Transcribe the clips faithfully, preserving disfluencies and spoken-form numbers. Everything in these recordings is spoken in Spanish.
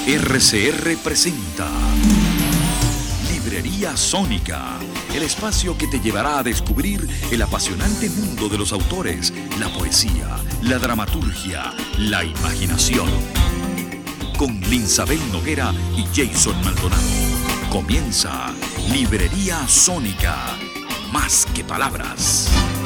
R C R presenta Librería Sónica, el espacio que te llevará a descubrir el apasionante mundo de los autores, la poesía, la dramaturgia, la imaginación. Con Linsabel Noguera y Jason Maldonado. Comienza Librería Sónica, más que palabras.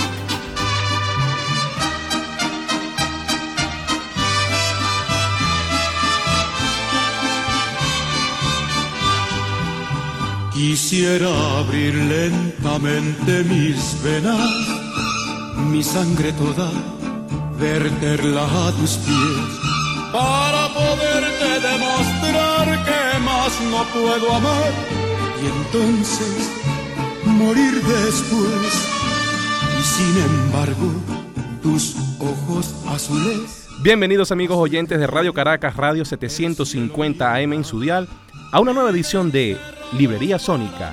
Quisiera abrir lentamente mis venas, mi sangre toda, verterla a tus pies, para poderte demostrar que más no puedo amar, y entonces morir después. Y sin embargo, tus ojos azules. Bienvenidos amigos oyentes de Radio Caracas, Radio setecientos cincuenta A M en su dial, a una nueva edición de Librería Sónica,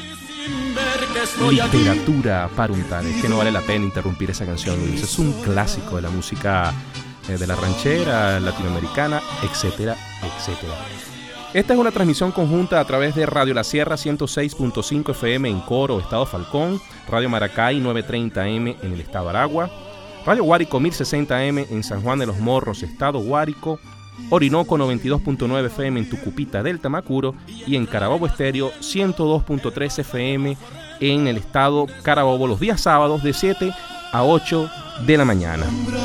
literatura para untar. Es que no vale la pena interrumpir esa canción, Luis. Es un clásico de la música eh, de la ranchera latinoamericana, etcétera, etcétera. Esta es una transmisión conjunta a través de Radio La Sierra ciento seis punto cinco F M en Coro, Estado Falcón, Radio Maracay novecientos treinta A M en el Estado Aragua, Radio Guárico mil sesenta A M en San Juan de los Morros, Estado Guárico, Orinoco noventa y dos punto nueve F M en Tucupita del Tamacuro y en Carabobo Estéreo ciento dos punto tres F M en el estado Carabobo los días sábados de siete a ocho de la mañana.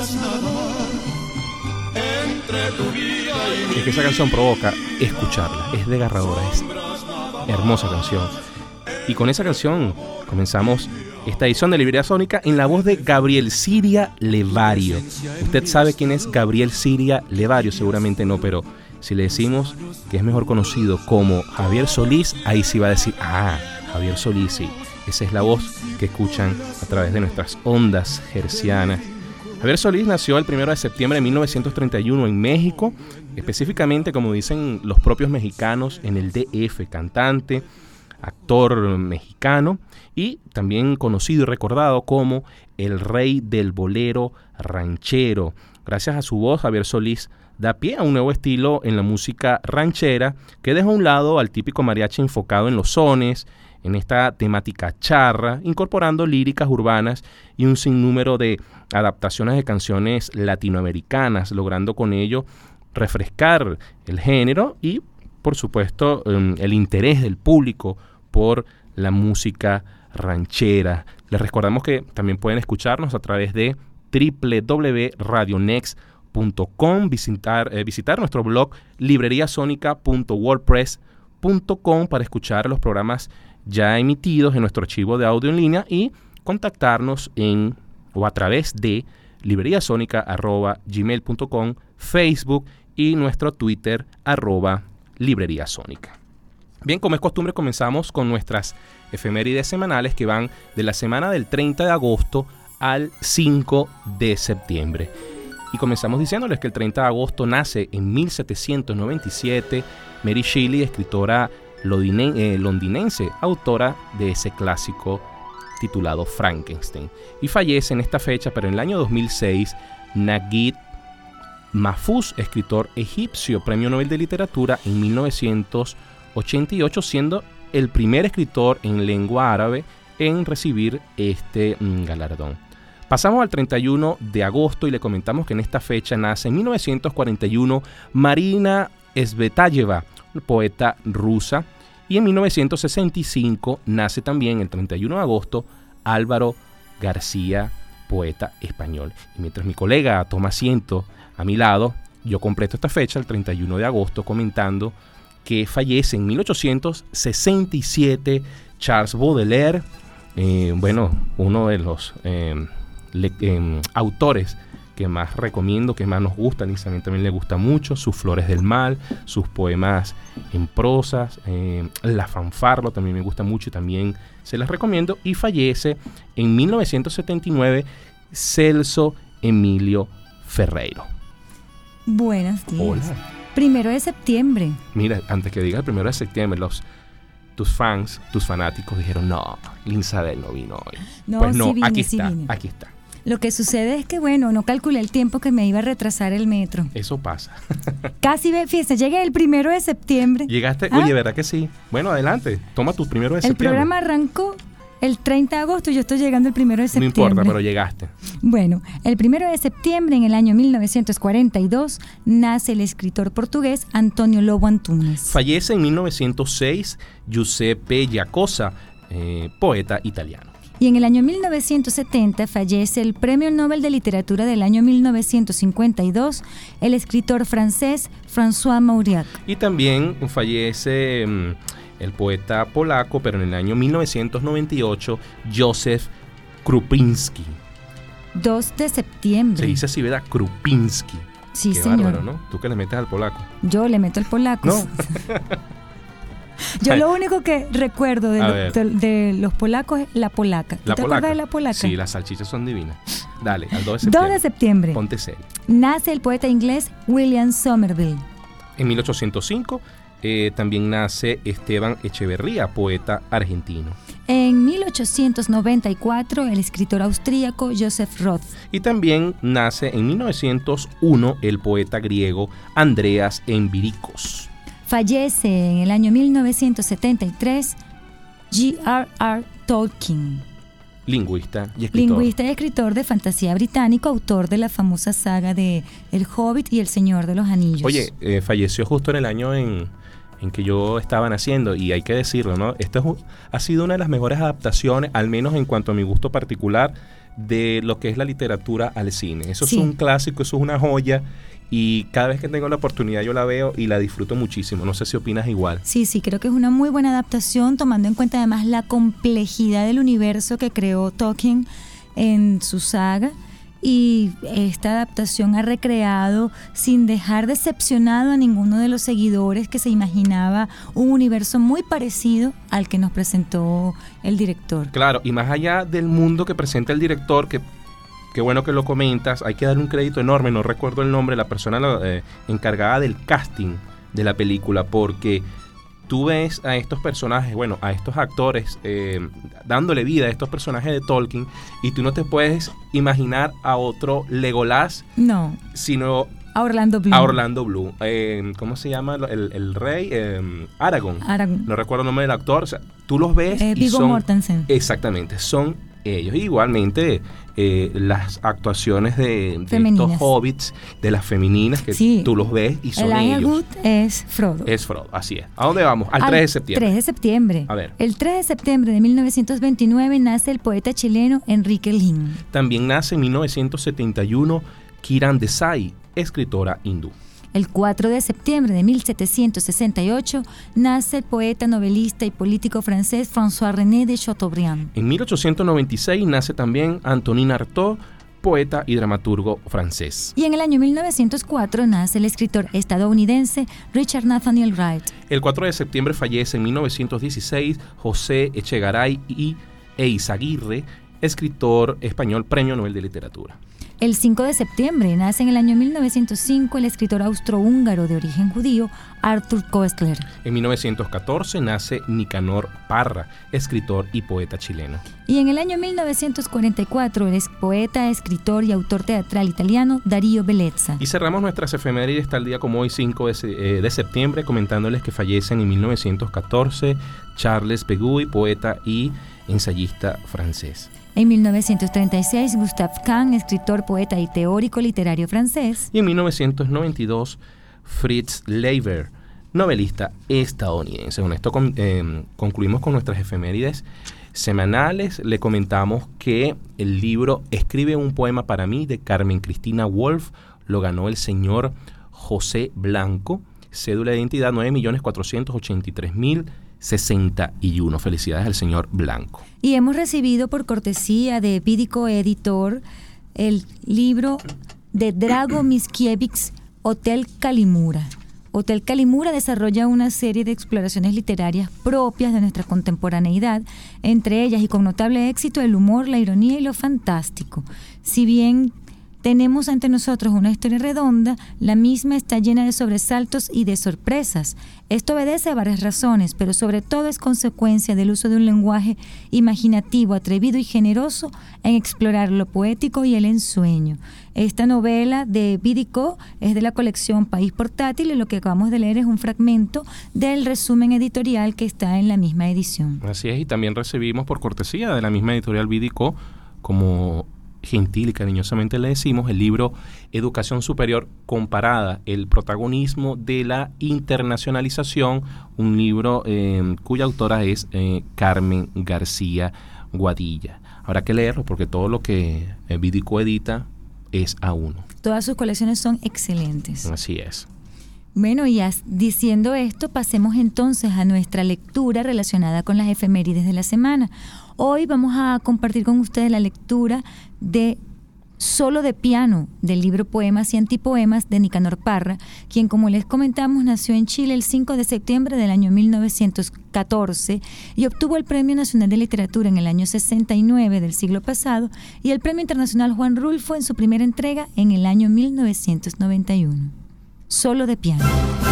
Es que esa canción provoca escucharla, es desgarradora, es hermosa canción. Y con esa canción comenzamos esta edición de Librería Sónica en la voz de Gabriel Siria Levario. Usted sabe quién es Gabriel Siria Levario, seguramente no, pero si le decimos que es mejor conocido como Javier Solís, ahí sí va a decir, ah, Javier Solís, sí. Esa es la voz que escuchan a través de nuestras ondas hercianas. Javier Solís nació el primero de septiembre de mil novecientos treinta y uno en México, específicamente, como dicen los propios mexicanos, en el D F, cantante, actor mexicano y también conocido y recordado como el rey del bolero ranchero. Gracias a su voz, Javier Solís da pie a un nuevo estilo en la música ranchera que deja a un lado al típico mariachi enfocado en los sones, en esta temática charra, incorporando líricas urbanas y un sinnúmero de adaptaciones de canciones latinoamericanas, logrando con ello refrescar el género y, por supuesto, el interés del público por la música ranchera. Les recordamos que también pueden escucharnos a través de doble u doble u doble u punto radio next punto com, visitar, eh, visitar nuestro blog libreriasonica punto wordpress punto com para escuchar los programas ya emitidos en nuestro archivo de audio en línea y contactarnos en o a través de libreriasonica arroba gmail punto com, Facebook y nuestro Twitter arroba libreriasonica. Bien, como es costumbre, comenzamos con nuestras efemérides semanales que van de la semana del treinta de agosto al cinco de septiembre. Y comenzamos diciéndoles que el treinta de agosto nace en mil setecientos noventa y siete Mary Shelley, escritora londinense, autora de ese clásico titulado Frankenstein. Y fallece en esta fecha, pero en el año dos mil seis, Naguib Mahfouz, escritor egipcio, premio Nobel de Literatura en mil novecientos ochenta y ocho, siendo el primer escritor en lengua árabe en recibir este mm, galardón. Pasamos al treinta y uno de agosto y le comentamos que en esta fecha nace en mil novecientos cuarenta y uno Marina Tsvetáyeva, poeta rusa, y en mil novecientos sesenta y cinco nace también el treinta y uno de agosto Álvaro García, poeta español. Y mientras mi colega toma asiento a mi lado, yo completo esta fecha, el treinta y uno de agosto, comentando que fallece en mil ochocientos sesenta y siete Charles Baudelaire, eh, bueno, uno de los eh, le, eh, autores que más recomiendo, que más nos gustan, y también, también le gusta mucho, sus Flores del Mal, sus poemas en prosas, eh, La Fanfarlo también me gusta mucho y también se las recomiendo. Y fallece en mil novecientos setenta y nueve Celso Emilio Ferreiro. Buenos días. Hola. Primero de septiembre. Mira, antes que diga el primero de septiembre, los tus fans, tus fanáticos dijeron, no, Linsabel no vino hoy. No, pues no, sí vine, aquí sí está, vine. aquí está. Lo que sucede es que, bueno, no calculé el tiempo que me iba a retrasar el metro. Eso pasa. Casi, ve, fíjese, llegué el primero de septiembre. Llegaste, ¿Ah? oye, ¿verdad que sí? Bueno, adelante, toma tu primero de El septiembre. programa arrancó el treinta de agosto y yo estoy llegando el primero de No septiembre. importa, pero llegaste. Bueno, el primero de septiembre, en el año mil novecientos cuarenta y dos, nace el escritor portugués António Lobo Antunes. Fallece en mil novecientos seis Giuseppe Giacosa, eh, poeta italiano. Y en el año mil novecientos setenta fallece el Premio Nobel de Literatura del año mil novecientos cincuenta y dos, el escritor francés François Mauriac. Y también fallece mm, el poeta polaco, pero en el año mil novecientos noventa y ocho, Józef Krupinski. dos de septiembre. Se dice así, ¿verdad? Krupinski. Sí, Qué señor. bárbaro, ¿no? Tú que le metes al polaco. Yo le meto el polaco. No. Yo lo único que recuerdo de, A lo- ver. de- de los polacos es la polaca. ¿Tú La te polaca. acuerdas de la polaca? Sí, las salchichas son divinas. Dale, al dos de septiembre. dos de septiembre. Ponte serio. Nace el poeta inglés William Somerville. En mil ochocientos cinco eh, también nace Esteban Echeverría, poeta argentino. En mil ochocientos noventa y cuatro, el escritor austríaco Joseph Roth. Y también nace en mil novecientos uno el poeta griego Andreas Envirikos. Fallece en el año mil novecientos setenta y tres G R R Tolkien, Lingüista y escritor. lingüista y escritor de fantasía británico, autor de la famosa saga de El Hobbit y El Señor de los Anillos. Oye, eh, falleció justo en el año en, en que yo estaba naciendo, y hay que decirlo, ¿no? Esto es un- ha sido una de las mejores adaptaciones, al menos en cuanto a mi gusto particular, de lo que es la literatura al cine. Eso Sí. es un clásico, eso es una joya, y cada vez que tengo la oportunidad yo la veo y la disfruto muchísimo. No sé si opinas igual. Sí, sí, creo que es una muy buena adaptación, tomando en cuenta además la complejidad del universo que creó Tolkien en su saga. Y esta adaptación ha recreado, sin dejar decepcionado a ninguno de los seguidores, que se imaginaba un universo muy parecido al que nos presentó el director. Claro, y más allá del mundo que presenta el director, que qué bueno que lo comentas, hay que darle un crédito enorme, no recuerdo el nombre, la persona eh, encargada del casting de la película, porque tú ves a estos personajes, bueno, a estos actores eh, dándole vida a estos personajes de Tolkien, y tú no te puedes imaginar a otro Legolas, No, sino a Orlando Bloom. a Orlando Bloom. Eh, ¿Cómo se llama el, el rey? Eh, Aragorn. Aragorn. No recuerdo el nombre del actor. O sea, tú los ves Eh, y Viggo son... Mortensen. Exactamente, son ellos. Igualmente, eh, las actuaciones de, de Femeninas. estos hobbits, de las femeninas, que Sí. tú los ves y son Elijah ellos. Wood es Frodo. Es Frodo, así es. ¿A dónde vamos? Al tres de septiembre. tres de septiembre. A ver. El tres de septiembre de mil novecientos veintinueve nace el poeta chileno Enrique Lin. También nace en mil novecientos setenta y uno Kiran Desai, escritora hindú. El cuatro de septiembre de mil setecientos sesenta y ocho nace el poeta, novelista y político francés François-René de Chateaubriand. En mil ochocientos noventa y seis nace también Antonin Artaud, poeta y dramaturgo francés. Y en el año mil novecientos cuatro nace el escritor estadounidense Richard Nathaniel Wright. El cuatro de septiembre fallece en mil novecientos dieciséis José Echegaray y Eizaguirre, escritor español, Premio Nobel de Literatura. El cinco de septiembre nace en el año mil novecientos cinco el escritor austrohúngaro de origen judío Arthur Koestler. En mil novecientos catorce nace Nicanor Parra, escritor y poeta chileno. Y en el año mil novecientos cuarenta y cuatro el ex poeta, escritor y autor teatral italiano Darío Bellezza. Y cerramos nuestras efemérides tal día como hoy, cinco de, se- eh, de septiembre, comentándoles que fallecen en mil novecientos catorce Charles Pegouy, poeta y ensayista francés. En mil novecientos treinta y seis Gustave Kahn, escritor, poeta y teórico literario francés. Y en mil novecientos noventa y dos Fritz Leiber, novelista estadounidense. Con esto con- eh, concluimos con nuestras efemérides semanales. Le comentamos que el libro Escribe un poema para mí, de Carmen Cristina Wolf, lo ganó el señor José Blanco. Cédula de identidad nueve millones cuatrocientos ochenta y tres mil sesenta y uno. Felicidades al señor Blanco. Y hemos recibido por cortesía de Vidico Editor el libro de Drago Miskiewicz, Hotel Kalimura. Hotel Kalimura desarrolla una serie de exploraciones literarias propias de nuestra contemporaneidad, entre ellas y con notable éxito el humor, la ironía y lo fantástico. Si bien Tenemos ante nosotros una historia redonda, la misma está llena de sobresaltos y de sorpresas. Esto obedece a varias razones, pero sobre todo es consecuencia del uso de un lenguaje imaginativo, atrevido y generoso en explorar lo poético y el ensueño. Esta novela de Bidicó es de la colección País Portátil y lo que acabamos de leer es un fragmento del resumen editorial que está en la misma edición. Así es, y también recibimos por cortesía de la misma editorial Bidicó, como gentil y cariñosamente le decimos, el libro Educación Superior Comparada, el protagonismo de la internacionalización, un libro eh, cuya autora es eh, Carmen García Guadilla. Habrá que leerlo porque todo lo que eh, Bidicó edita es a uno. Todas sus colecciones son excelentes. Así es. Bueno, y as, diciendo esto, pasemos entonces a nuestra lectura relacionada con las efemérides de la semana. Hoy vamos a compartir con ustedes la lectura de Solo de piano, del libro Poemas y Antipoemas de Nicanor Parra, quien, como les comentamos, nació en Chile el cinco de septiembre del año mil novecientos catorce y obtuvo el Premio Nacional de Literatura en el año sesenta y nueve del siglo pasado y el Premio Internacional Juan Rulfo en su primera entrega en el año mil novecientos noventa y uno. Solo de piano.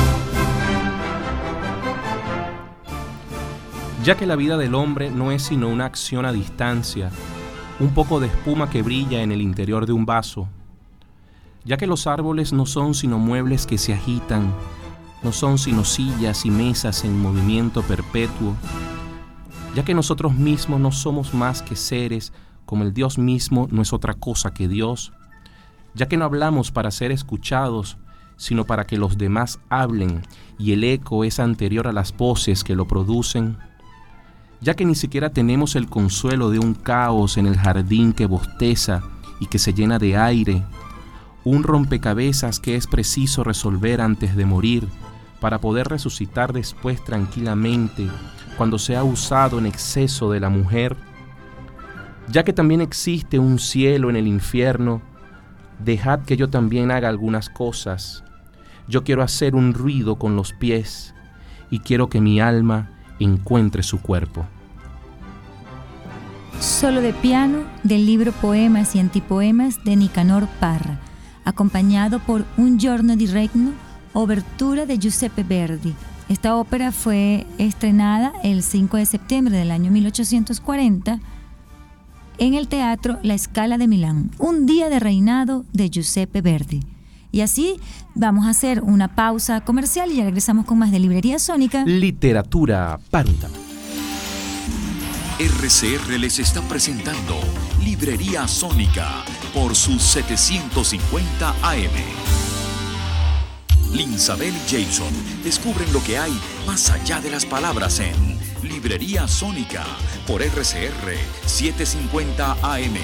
Ya que la vida del hombre no es sino una acción a distancia, un poco de espuma que brilla en el interior de un vaso, ya que los árboles no son sino muebles que se agitan, no son sino sillas y mesas en movimiento perpetuo, ya que nosotros mismos no somos más que seres, como el Dios mismo no es otra cosa que Dios, ya que no hablamos para ser escuchados, sino para que los demás hablen, y el eco es anterior a las voces que lo producen, ya que ni siquiera tenemos el consuelo de un caos en el jardín que bosteza y que se llena de aire, un rompecabezas que es preciso resolver antes de morir para poder resucitar después tranquilamente cuando se ha usado en exceso de la mujer, ya que también existe un cielo en el infierno, dejad que yo también haga algunas cosas. Yo quiero hacer un ruido con los pies y quiero que mi alma encuentre su cuerpo. Solo de piano, del libro Poemas y Antipoemas de Nicanor Parra, acompañado por Un giorno di regno, obertura de Giuseppe Verdi. Esta ópera fue estrenada el cinco de septiembre del año mil ochocientos cuarenta en el Teatro La Scala de Milán, un día de reinado de Giuseppe Verdi. Y así vamos a hacer una pausa comercial y ya regresamos con más de Librería Sónica. Literatura para un tamaño. R C R les está presentando Librería Sónica por sus setecientos cincuenta A M. Linsabel y Jason descubren lo que hay más allá de las palabras en Librería Sónica por R C R setecientos cincuenta A M.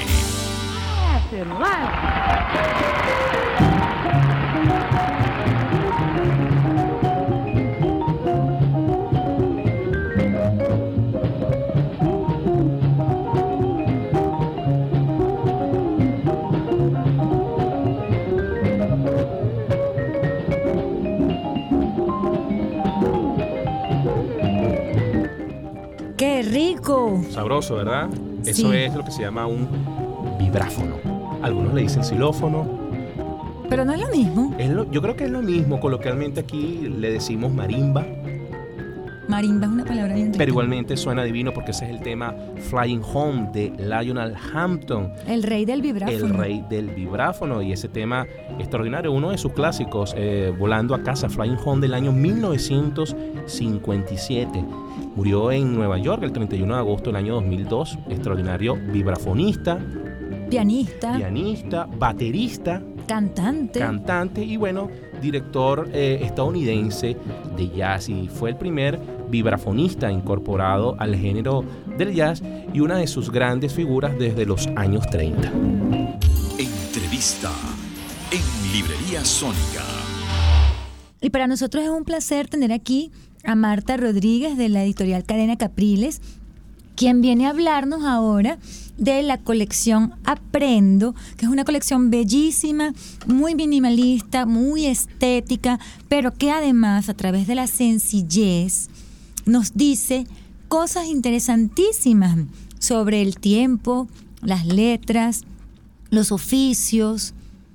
¡Qué rico! Sabroso, ¿verdad? Sí. Eso es lo que se llama un vibráfono. Algunos le dicen xilófono. Pero no es lo mismo. Es lo, yo creo que es lo mismo. Coloquialmente aquí le decimos marimba. Marimba es una palabra bien rica. Pero igualmente suena divino porque ese es el tema Flying Home de Lionel Hampton. El rey del vibráfono. El rey del vibráfono. Y ese tema extraordinario, uno de sus clásicos, eh, Volando a Casa, Flying Home, del año mil novecientos cincuenta y siete. Murió en Nueva York el treinta y uno de agosto del año dos mil dos. Extraordinario vibrafonista, Pianista. pianista, baterista, Cantante. cantante y bueno, director eh, estadounidense de jazz, y fue el primer vibrafonista incorporado al género del jazz y una de sus grandes figuras desde los años treinta. Entrevista en Librería Sónica. Y para nosotros es un placer tener aquí a Marta Rodríguez de la editorial Cadena Capriles, quien viene a hablarnos ahora de la colección Aprendo, que es una colección bellísima, muy minimalista, muy estética, pero que además a través de la sencillez nos dice cosas interesantísimas sobre el tiempo, las letras, los oficios,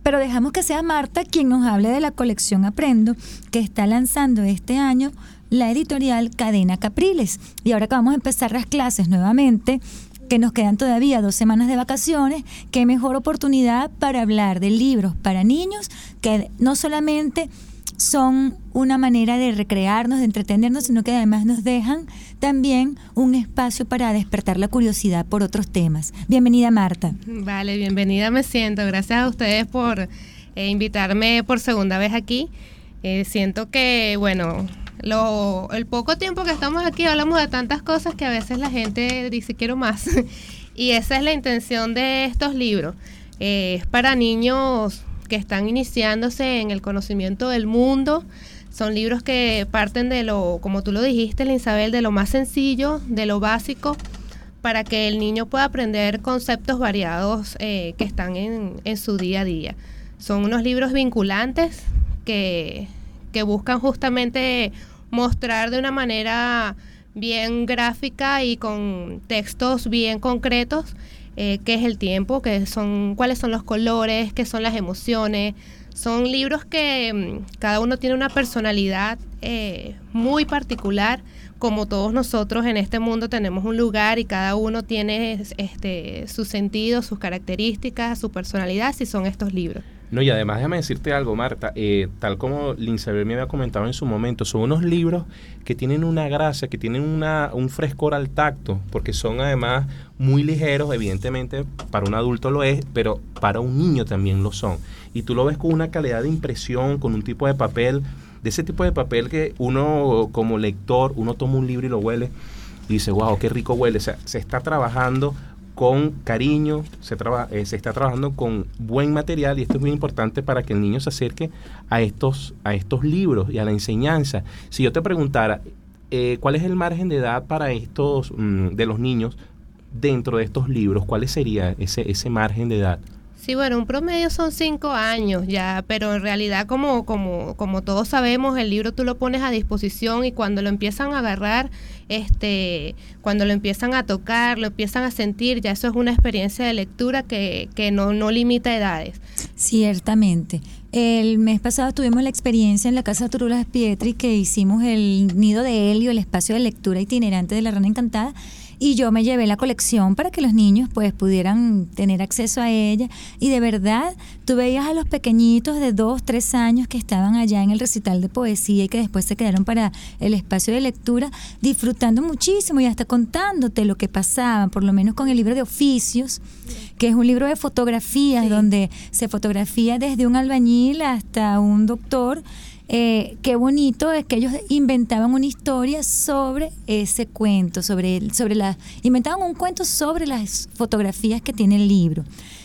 pero dejamos que sea Marta quien nos hable de la colección Aprendo, que está lanzando este año la editorial Cadena Capriles. Y ahora que vamos a empezar las clases nuevamente, que nos quedan todavía dos semanas de vacaciones, qué mejor oportunidad para hablar de libros para niños, que no solamente son una manera de recrearnos, de entretenernos, sino que además nos dejan también un espacio para despertar la curiosidad por otros temas. Bienvenida, Marta. Vale, bienvenida me siento. Gracias a ustedes por eh, invitarme por segunda vez aquí. Eh, siento que, bueno, lo, el poco tiempo que estamos aquí hablamos de tantas cosas que a veces la gente dice quiero más. Y esa es la intención de estos libros. Eh, es para niños que están iniciándose en el conocimiento del mundo. Son libros que parten de lo, como tú lo dijiste, Isabel, de lo más sencillo, de lo básico, para que el niño pueda aprender conceptos variados eh, que están en, en su día a día. Son unos libros vinculantes que, que buscan justamente mostrar de una manera bien gráfica y con textos bien concretos Eh, qué es el tiempo, qué son, cuáles son los colores, qué son las emociones. Son libros que mmm, cada uno tiene una personalidad eh, muy particular, como todos nosotros en este mundo tenemos un lugar y cada uno tiene este, su sentido, sus características, su personalidad, si son estos libros. No, y además déjame decirte algo, Marta, eh, tal como Linsabel me había comentado en su momento, son unos libros que tienen una gracia, que tienen una, un frescor al tacto, porque son además muy ligeros, evidentemente para un adulto lo es, pero para un niño también lo son. Y tú lo ves con una calidad de impresión, con un tipo de papel, de ese tipo de papel que uno como lector, uno toma un libro y lo huele y dice, wow, qué rico huele. O sea, se está trabajando con cariño, se, traba, eh, se está trabajando con buen material, y esto es muy importante para que el niño se acerque a estos, a estos libros y a la enseñanza. Si yo te preguntara, eh, ¿cuál es el margen de edad para estos, mmm, de los niños dentro de estos libros? ¿Cuál sería ese, ese margen de edad? Sí, bueno, un promedio son cinco años ya, pero en realidad como, como, como todos sabemos, el libro tú lo pones a disposición y cuando lo empiezan a agarrar, este, cuando lo empiezan a tocar, lo empiezan a sentir, ya eso es una experiencia de lectura que, que no, no limita edades. Ciertamente. El mes pasado tuvimos la experiencia en la Casa Turulas Pietri, que hicimos el Nido de Helio, el espacio de lectura itinerante de La Rana Encantada, y yo me llevé la colección para que los niños pues pudieran tener acceso a ella, y de verdad tú veías a los pequeñitos de dos, tres años que estaban allá en el recital de poesía y que después se quedaron para el espacio de lectura disfrutando muchísimo y hasta contándote lo que pasaba, por lo menos con el libro de oficios, que es un libro de fotografías, sí, donde se fotografía desde un albañil hasta un doctor. Eh, qué bonito es que ellos inventaban una historia sobre ese cuento, sobre, sobre la, inventaban un cuento sobre las fotografías que tiene el libro,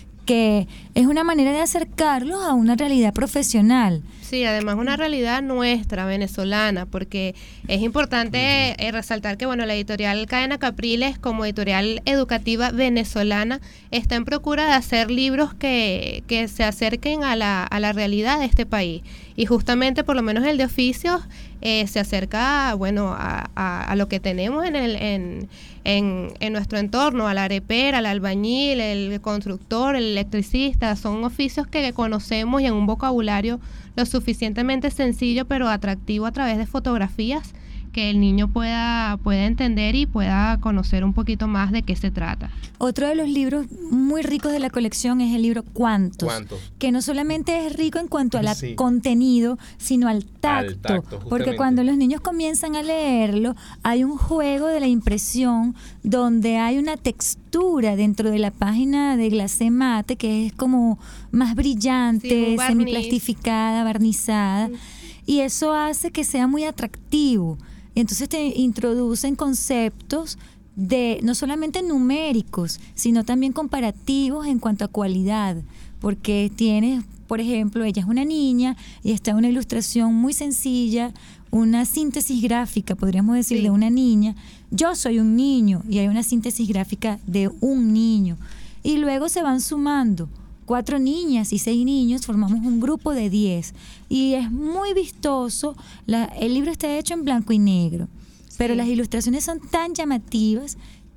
que es una manera de acercarlos a una realidad profesional. Sí, además una realidad nuestra, venezolana, porque es importante eh, resaltar que bueno, la editorial Cadena Capriles, como editorial educativa venezolana, está en procura de hacer libros que, que se acerquen a la, a la realidad de este país. Y justamente, por lo menos el de oficios, eh, se acerca bueno, a, a, a lo que tenemos en, el, en, en, en nuestro entorno, a la arepera, al albañil, el constructor, el electricista. Son oficios que conocemos y en un vocabulario lo suficientemente sencillo pero atractivo a través de fotografías, que el niño pueda, pueda entender y pueda conocer un poquito más de qué se trata. Otro de los libros muy ricos de la colección es el libro ¿Cuántos? ¿Cuántos? Que no solamente es rico en cuanto al sí. contenido, sino al tacto. Al tacto, porque cuando los niños comienzan a leerlo, hay un juego de la impresión donde hay una textura dentro de la página de glacé mate que es como más brillante, sí, semiplastificada, barnizada. Mm. Y eso hace que sea muy atractivo. Y entonces te introducen conceptos de no solamente numéricos, sino también comparativos en cuanto a cualidad, porque tienes, por ejemplo, ella es una niña y está una ilustración muy sencilla, una síntesis gráfica, podríamos decir, sí, de una niña. Yo soy un niño y hay una síntesis gráfica de un niño. Y luego se van sumando cuatro niñas y seis niños, formamos un grupo de diez. Y es muy vistoso. La, el libro está hecho en blanco y negro, sí, pero las ilustraciones son tan llamativas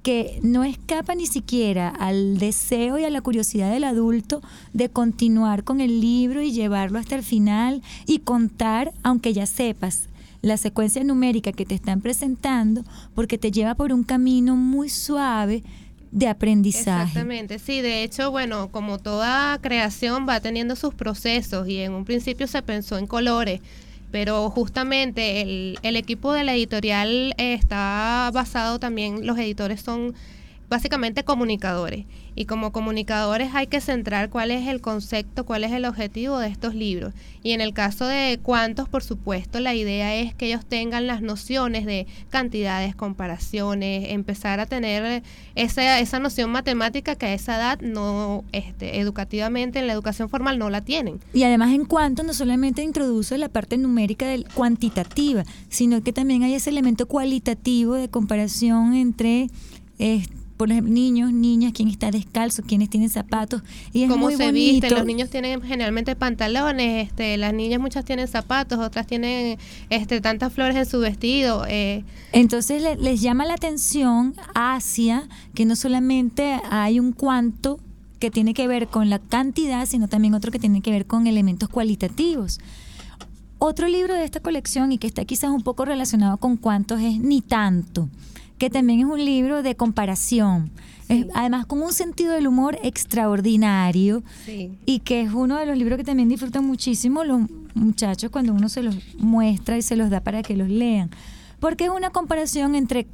que no escapa ni siquiera al deseo y a la curiosidad del adulto de continuar con el libro y llevarlo hasta el final y contar, aunque ya sepas la secuencia numérica que te están presentando, porque te lleva por un camino muy suave de aprendizaje. Exactamente, sí, de hecho, bueno, como toda creación va teniendo sus procesos y en un principio se pensó en colores, pero justamente el, el equipo de la editorial eh, está basado también, los editores son básicamente comunicadores, y como comunicadores hay que centrar cuál es el concepto, cuál es el objetivo de estos libros. Y en el caso de Cuantos, por supuesto, la idea es que ellos tengan las nociones de cantidades, comparaciones, empezar a tener esa, esa noción matemática que a esa edad no, este, educativamente en la educación formal no la tienen. Y además en Cuantos no solamente introduce la parte numérica del cuantitativa, sino que también hay ese elemento cualitativo de comparación entre eh, por ejemplo, niños, niñas, quién está descalzo, quiénes tienen zapatos, y es cómo muy se bonito. visten, los niños tienen generalmente pantalones, este, las niñas muchas tienen zapatos, otras tienen este, tantas flores en su vestido. Eh. Entonces le, les llama la atención hacia que no solamente hay un cuanto que tiene que ver con la cantidad, sino también otro que tiene que ver con elementos cualitativos. Otro libro de esta colección, y que está quizás un poco relacionado con Cuantos, es Ni Tanto, que también es un libro de comparación, sí. es, además con un sentido del humor extraordinario, sí. y que es uno de los libros que también disfrutan muchísimo los muchachos cuando uno se los muestra y se los da para que los lean, porque es una comparación entre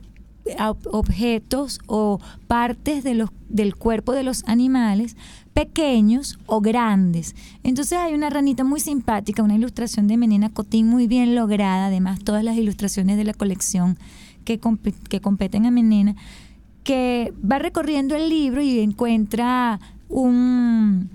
objetos o partes de los, del cuerpo de los animales, pequeños o grandes. Entonces hay una ranita muy simpática, una ilustración de Menena Cotín muy bien lograda, además todas las ilustraciones de la colección que, comp- que competen a Menena, que va recorriendo el libro y encuentra un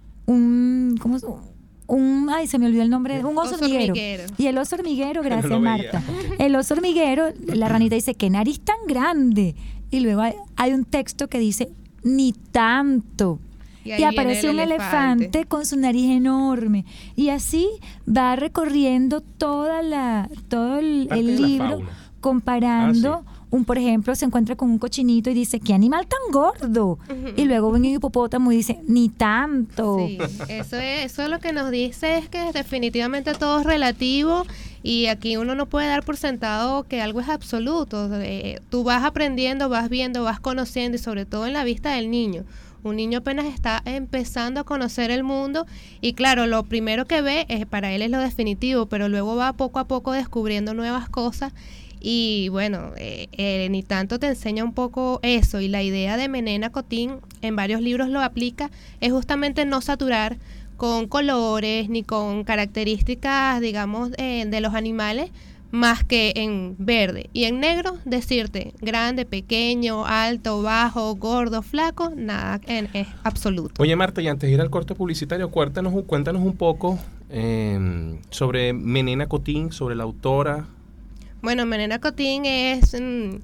un ¿cómo se un ay se me olvidó el nombre, un oso, oso hormiguero. hormiguero y el oso hormiguero, gracias no Marta, el oso hormiguero, la ranita dice qué nariz tan grande, y luego hay, hay un texto que dice Ni Tanto, y, y aparece un elefante. elefante con su nariz enorme, y así va recorriendo toda la todo el, el libro comparando. Ah, sí. Un, por ejemplo, se encuentra con un cochinito y dice, ¿qué animal tan gordo? Uh-huh. Y luego ven un hipopótamo y dice, Ni tanto. Sí, eso es, eso es lo que nos dice, es que definitivamente todo es relativo, y aquí uno no puede dar por sentado que algo es absoluto. Eh, tú vas aprendiendo, vas viendo, vas conociendo, y sobre todo en la vista del niño. Un niño apenas está empezando a conocer el mundo, y claro, lo primero que ve es, para él es lo definitivo, pero luego va poco a poco descubriendo nuevas cosas. Y bueno, eh, eh, Ni Tanto te enseña un poco eso, y la idea de Menena Cotín en varios libros lo aplica, es justamente no saturar con colores ni con características, digamos, eh, de los animales, más que en verde y en negro, decirte grande, pequeño, alto, bajo, gordo, flaco, nada en, es absoluto. Oye Marta, y antes de ir al corte publicitario, cuéntanos, cuéntanos un poco eh, sobre Menena Cotín, sobre la autora. Bueno, Menena Cotín es mm,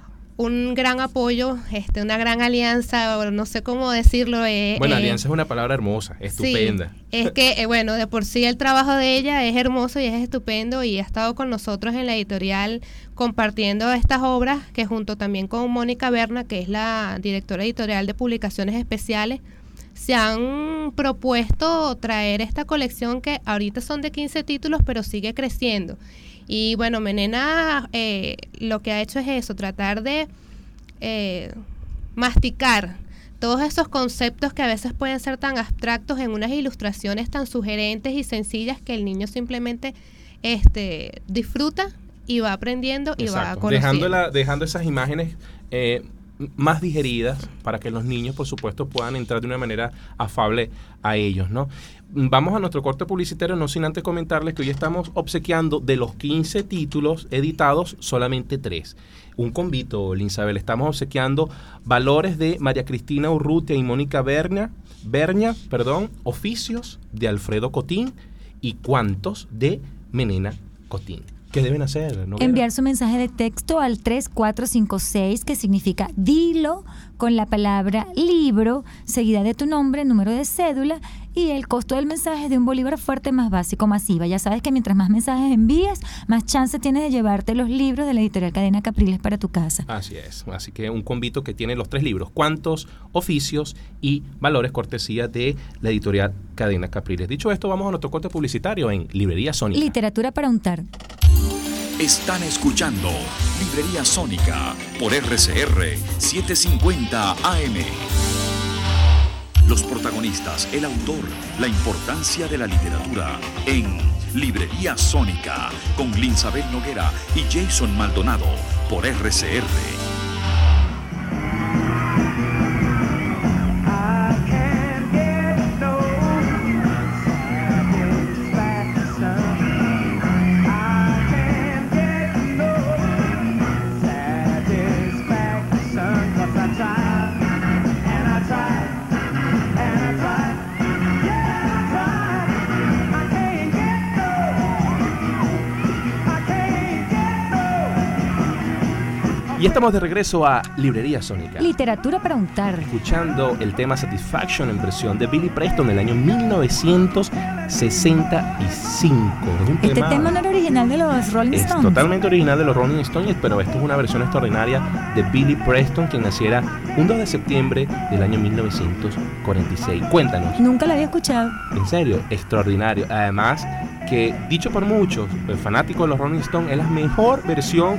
un gran apoyo, este, una gran alianza, no sé cómo decirlo. Eh, bueno, eh, alianza es una palabra hermosa, estupenda. Sí, es que, eh, bueno, de por sí el trabajo de ella es hermoso y es estupendo, y ha estado con nosotros en la editorial compartiendo estas obras, que junto también con Mónica Berna, que es la directora editorial de Publicaciones Especiales, se han propuesto traer esta colección, que ahorita son de quince títulos, pero sigue creciendo. Y bueno, Menena eh, lo que ha hecho es eso, tratar de eh, masticar todos esos conceptos que a veces pueden ser tan abstractos en unas ilustraciones tan sugerentes y sencillas, que el niño simplemente este, disfruta y va aprendiendo y Exacto. va conociendo. Dejando, la, dejando esas imágenes eh, más digeridas para que los niños, por supuesto, puedan entrar de una manera afable a ellos, ¿no? Vamos a nuestro corte publicitario, no sin antes comentarles que hoy estamos obsequiando de los quince títulos editados, solamente tres. Un convito, Linsabel, estamos obsequiando Valores de María Cristina Urrutia y Mónica Berna, Berña, perdón, Oficios de Alfredo Cotín y Cuantos de Menena Cotín. ¿Qué deben hacer? ¿No Enviar su mensaje de texto al tres cuatro cinco seis, que significa dilo, con la palabra libro, seguida de tu nombre, número de cédula, y el costo del mensaje es de un bolívar fuerte más básico, masiva. Ya sabes que mientras más mensajes envías, más chance tienes de llevarte los libros de la editorial Cadena Capriles para tu casa. Así es. Así que un convito que tiene los tres libros: Cuentos, Oficios y Valores, cortesía de la editorial Cadena Capriles. Dicho esto, vamos a nuestro corte publicitario en Librería Sónica. Literatura para untar. Están escuchando Librería Sónica por R C R setecientos cincuenta A M. Los protagonistas, el autor, la importancia de la literatura en Librería Sónica con Linsabel Noguera y Jason Maldonado por R C R. Y estamos de regreso a Librería Sónica. Literatura para untar. Escuchando el tema Satisfaction en versión de Billy Preston del año mil novecientos sesenta y cinco. Es un Este tema, tema no era original de los Rolling es Stones. totalmente original de los Rolling Stones, pero esto es una versión extraordinaria de Billy Preston, quien naciera un dos de septiembre del año mil novecientos cuarenta y seis. Cuéntanos. Nunca la había escuchado. En serio, extraordinario. Además, que dicho por muchos, el fanático de los Rolling Stones, es la mejor versión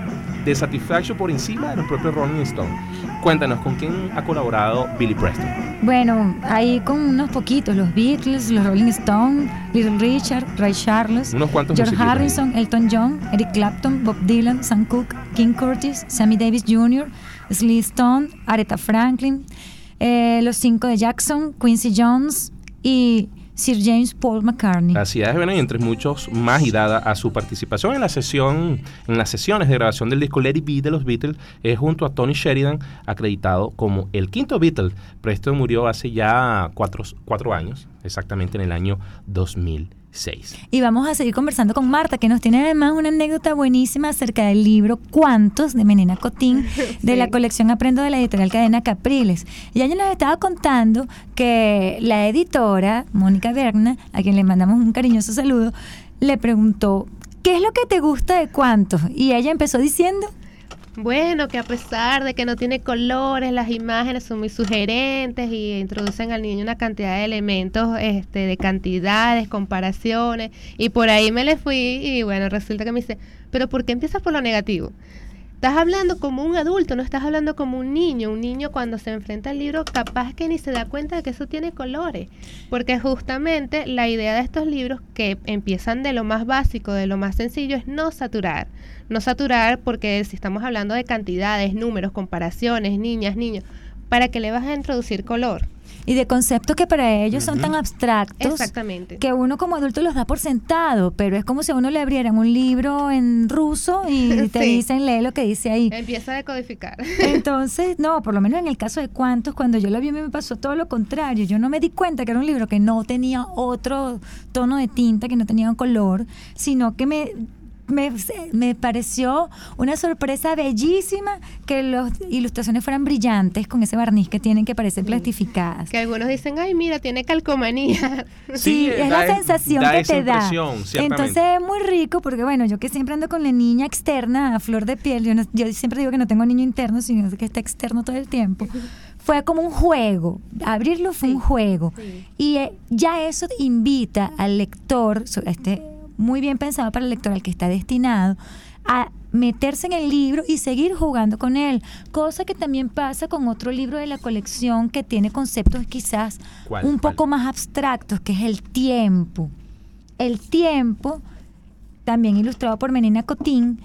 de Satisfaction por encima de los propios Rolling Stones. Cuéntanos, ¿con quién ha colaborado Billy Preston? Bueno, ahí con unos poquitos, los Beatles, los Rolling Stones, Little Richard, Ray Charles, Unos cuantos George musiquitos Harrison, ahí. Elton John, Eric Clapton, Bob Dylan, Sam Cooke, King Curtis, Sammy Davis junior, Sly Stone, Aretha Franklin, eh, los cinco de Jackson, Quincy Jones y Sir James Paul McCartney. Así es, bueno, y entre muchos más, y dada a su participación en la sesión, en las sesiones de grabación del disco Let It Be de los Beatles, es junto a Tony Sheridan, acreditado como el quinto Beatle. Preston murió hace ya cuatro, cuatro años, exactamente en el año dos mil seis. Y vamos a seguir conversando con Marta, que nos tiene además una anécdota buenísima acerca del libro Cuantos, de Menina Cotín, de Sí. la colección Aprendo de la editorial Cadena Capriles. Y ella nos estaba contando que la editora, Mónica Berna, a quien le mandamos un cariñoso saludo, le preguntó, ¿qué es lo que te gusta de Cuantos? Y ella empezó diciendo... Bueno, que a pesar de que no tiene colores, las imágenes son muy sugerentes y introducen al niño una cantidad de elementos, este, de cantidades, comparaciones, y por ahí me le fui y bueno, resulta que me dice, pero ¿por qué empiezas por lo negativo? Estás hablando como un adulto, no estás hablando como un niño. Un niño cuando se enfrenta al libro capaz que ni se da cuenta de que eso tiene colores, porque justamente la idea de estos libros, que empiezan de lo más básico, de lo más sencillo, es no saturar. No saturar porque si estamos hablando de cantidades, números, comparaciones, niñas, niños, ¿para qué le vas a introducir color? Y de conceptos que para ellos son tan abstractos. Exactamente. Que uno como adulto los da por sentado, pero es como si a uno le abrieran un libro en ruso y te Sí. dicen, lee lo que dice ahí. Empieza a decodificar. Entonces, no, por lo menos en el caso de Cuantos, cuando yo lo vi, me pasó todo lo contrario. Yo no me di cuenta que era un libro que no tenía otro tono de tinta, que no tenía un color, sino que me... Me, me pareció una sorpresa bellísima que las ilustraciones fueran brillantes con ese barniz que tienen, que parecen plastificadas. Que algunos dicen, ay, mira, tiene calcomanía. Sí, es da la sensación da que esa te da. impresión, ciertamente. Entonces es muy rico porque, bueno, yo que siempre ando con la niña externa a flor de piel, yo, no- yo siempre digo que no tengo niño interno, sino que está externo todo el tiempo. Fue como un juego, abrirlo fue Sí, un juego. sí. Y eh, ya eso invita al lector, so- este muy bien pensado para el lector al que está destinado, a meterse en el libro y seguir jugando con él, cosa que también pasa con otro libro de la colección que tiene conceptos quizás ¿Cuál? un ¿Cuál? poco más abstractos, que es el tiempo. El tiempo, también ilustrado por Menina Cotín,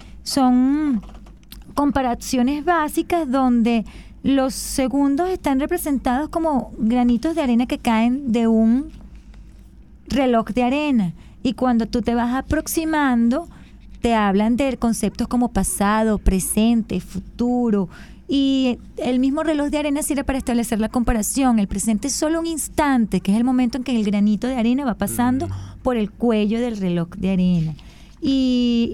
son comparaciones básicas donde los segundos están representados como granitos de arena que caen de un reloj de arena. Y cuando tú te vas aproximando, te hablan de conceptos como pasado, presente, futuro. Y el mismo reloj de arena sirve para establecer la comparación. El presente es solo un instante, que es el momento en que el granito de arena va pasando por el cuello del reloj de arena. Y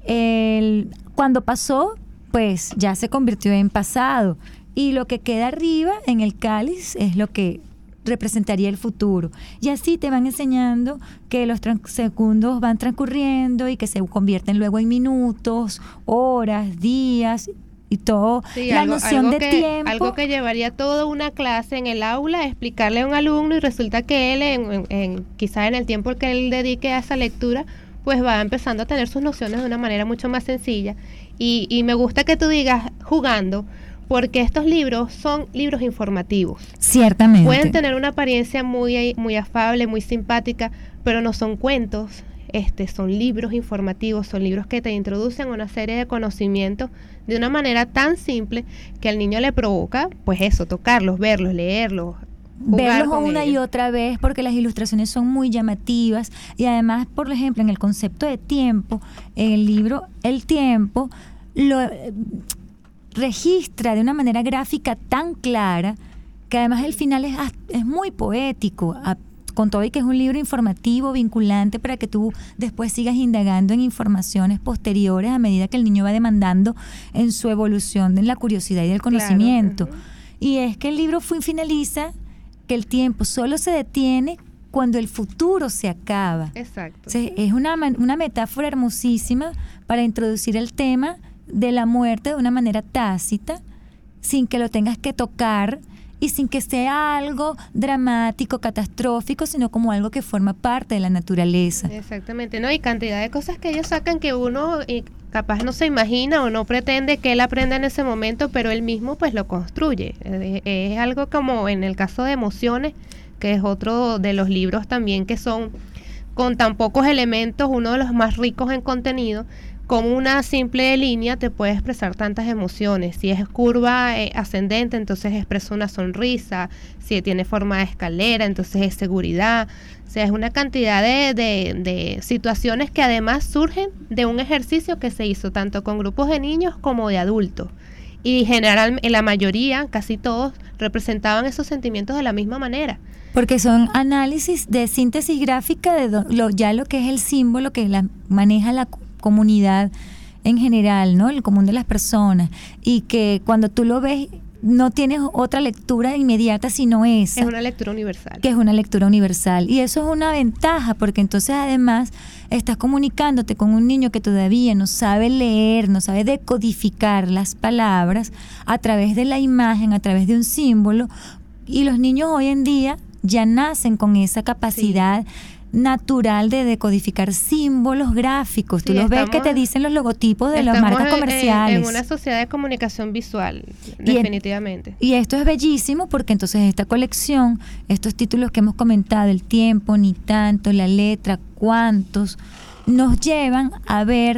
El, cuando pasó, pues ya se convirtió en pasado. Y lo que queda arriba en el cáliz es lo que representaría el futuro. Y así te van enseñando que los trans- segundos van transcurriendo y que se convierten luego en minutos, horas, días y todo. Sí, la algo, noción algo de que, tiempo. algo que llevaría toda una clase en el aula, explicarle a un alumno, y resulta que él, en, en, en, quizás en el tiempo que él dedique a esa lectura, pues va empezando a tener sus nociones de una manera mucho más sencilla. Y, y me gusta que tú digas jugando, porque estos libros son libros informativos. Ciertamente. Pueden tener una apariencia muy, muy afable, muy simpática, pero no son cuentos, este, son libros informativos, son libros que te introducen a una serie de conocimientos de una manera tan simple que al niño le provoca, pues eso, tocarlos, verlos, leerlos, jugar verlos con una y ellos. otra vez, porque las ilustraciones son muy llamativas. Y además, por ejemplo, en el concepto de tiempo, en el libro El Tiempo lo eh, registra de una manera gráfica tan clara que además el final es, es muy poético, a, con todo y que es un libro informativo, vinculante, para que tú después sigas indagando en informaciones posteriores a medida que el niño va demandando en su evolución en la curiosidad y del conocimiento. Claro, uh-huh. Y es que el libro fue, finaliza que el tiempo solo se detiene cuando el futuro se acaba. Exacto. O sea, es una, una metáfora hermosísima para introducir el tema de la muerte de una manera tácita, sin que lo tengas que tocar y sin que sea algo dramático, catastrófico, sino como algo que forma parte de la naturaleza. Exactamente, ¿no? Y cantidad de cosas que ellos sacan que uno y capaz no se imagina o no pretende que él aprenda en ese momento, pero él mismo pues lo construye. Es, es algo como en el caso de Emociones, que es otro de los libros también que son con tan pocos elementos, uno de los más ricos en contenido. Con una simple línea te puede expresar tantas emociones. Si es curva eh, ascendente, entonces expresa una sonrisa. Si tiene forma de escalera, entonces es seguridad. O sea, es una cantidad de, de, de situaciones que además surgen de un ejercicio que se hizo tanto con grupos de niños como de adultos. Y generalmente, la mayoría, casi todos, representaban esos sentimientos de la misma manera. Porque son análisis de síntesis gráfica de do, lo, ya lo que es el símbolo que la, maneja la comunidad en general, ¿no? El común de las personas, y que cuando tú lo ves no tienes otra lectura inmediata sino esa. Es una lectura universal. Que es una lectura universal. Y eso es una ventaja, porque entonces además estás comunicándote con un niño que todavía no sabe leer, no sabe decodificar las palabras a través de la imagen, a través de un símbolo, y los niños hoy en día ya nacen con esa capacidad sí. natural de decodificar símbolos gráficos. Sí, tú los ves que te dicen los logotipos de las marcas comerciales. En, en una sociedad de comunicación visual, definitivamente. Y, y esto es bellísimo porque entonces esta colección, estos títulos que hemos comentado, El Tiempo, Ni Tanto, La Letra, Cuántos, nos llevan a ver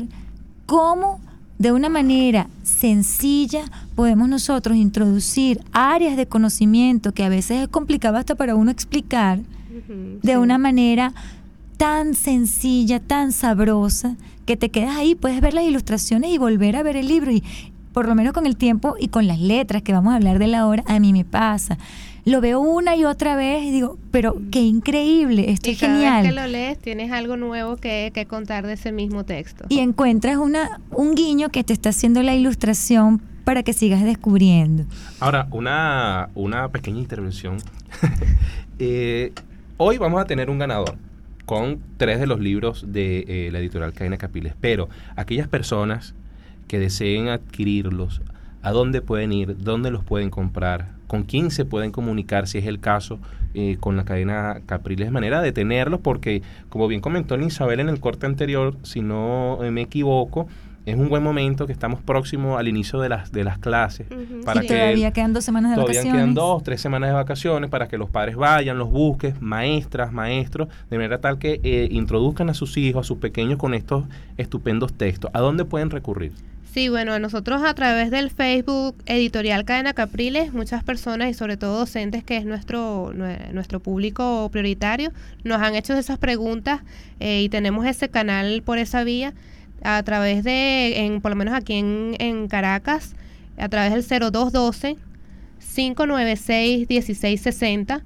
cómo de una manera sencilla podemos nosotros introducir áreas de conocimiento que a veces es complicado hasta para uno explicar, uh-huh, de sí. una manera tan sencilla, tan sabrosa, que te quedas ahí, puedes ver las ilustraciones y volver a ver el libro. Y por lo menos con El Tiempo y con las letras que vamos a hablar de la hora, a mí me pasa. Lo veo una y otra vez y digo, pero qué increíble, esto y es cada genial. Vez que lo lees tienes algo nuevo que, que contar de ese mismo texto. Y encuentras una un guiño que te está haciendo la ilustración para que sigas descubriendo. Ahora, una, una pequeña intervención. eh, hoy vamos a tener un ganador con tres de los libros de eh, la editorial Cadena Capriles, pero aquellas personas que deseen adquirirlos, ¿a dónde pueden ir? ¿Dónde los pueden comprar? ¿Con quién se pueden comunicar, si es el caso, eh, con la cadena Capriles? Manera de tenerlos, porque como bien comentó Isabel en el corte anterior, si no me equivoco, es un buen momento que estamos próximos al inicio de las de las clases. Uh-huh. Para sí, que todavía quedan dos semanas de todavía vacaciones. quedan dos, tres semanas de vacaciones para que los padres vayan, los busquen, maestras, maestros, de manera tal que eh, introduzcan a sus hijos, a sus pequeños con estos estupendos textos. ¿A dónde pueden recurrir? Sí, bueno, nosotros a través del Facebook Editorial Cadena Capriles, muchas personas y sobre todo docentes, que es nuestro nuestro público prioritario, nos han hecho esas preguntas eh, y tenemos ese canal por esa vía a través de, en, por lo menos aquí en, en Caracas, a través del cero dos uno dos, cinco nueve seis, uno seis seis cero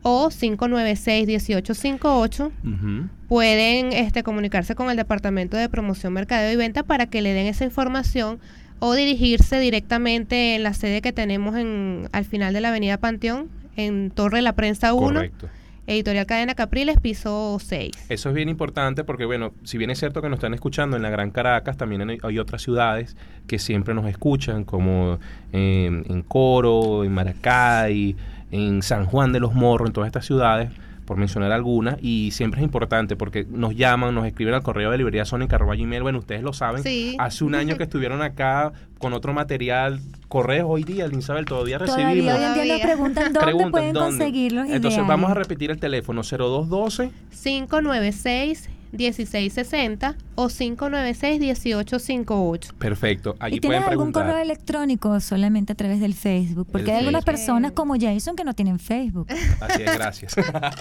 o cinco nueve seis, uno ocho cinco ocho. Uh-huh. Pueden este, comunicarse con el Departamento de Promoción, Mercadeo y Venta para que le den esa información o dirigirse directamente en la sede que tenemos en al final de la Avenida Panteón, en Torre La Prensa uno. Correcto. Editorial Cadena Capriles, piso seis. Eso es bien importante porque, bueno, si bien es cierto que nos están escuchando en la Gran Caracas, también hay, hay otras ciudades que siempre nos escuchan, como eh, en Coro, en Maracay, en San Juan de los Morros, en todas estas ciudades, por mencionar algunas, y siempre es importante porque nos llaman, nos escriben al correo de librería sónica arroba gmail. Bueno, ustedes lo saben, Sí. hace un año que estuvieron acá con otro material, correos hoy día, Isabel, todavía recibimos. Todavía hoy en día nos preguntan dónde Preguntan pueden dónde. conseguirlos. Entonces ideales. vamos a repetir el teléfono cero dos uno dos cinco nueve seis, uno seis seis cero o cinco nueve seis, uno ocho cinco ocho. Perfecto, allí ¿Y tienes pueden algún preguntar. correo electrónico solamente a través del Facebook? Porque El hay algunas Facebook. personas como Jason que no tienen Facebook. Así es, gracias.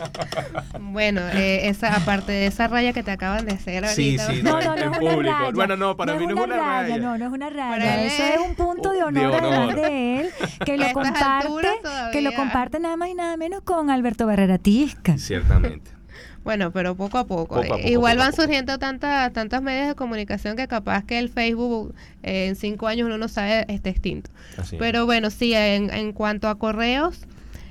Bueno, eh, esa aparte de esa raya que te acaban de hacer Sí, ahorita. sí, No, en no, no es una público. raya. Bueno, no, para mí no es una raya. No, no es una raya. Para él Eso es es un punto de de honor, honor. además de él, que A lo estas comparte, alturas todavía. que lo comparte nada más y nada menos con Alberto Barrera Tisca. Ciertamente. Bueno, pero poco a poco. Poco a poco, Igual poco a van poco. surgiendo tantas tantas medios de comunicación que capaz que el Facebook eh, en cinco años uno no sabe, está extinto. Así es. Pero bueno, sí, en, en cuanto a correos,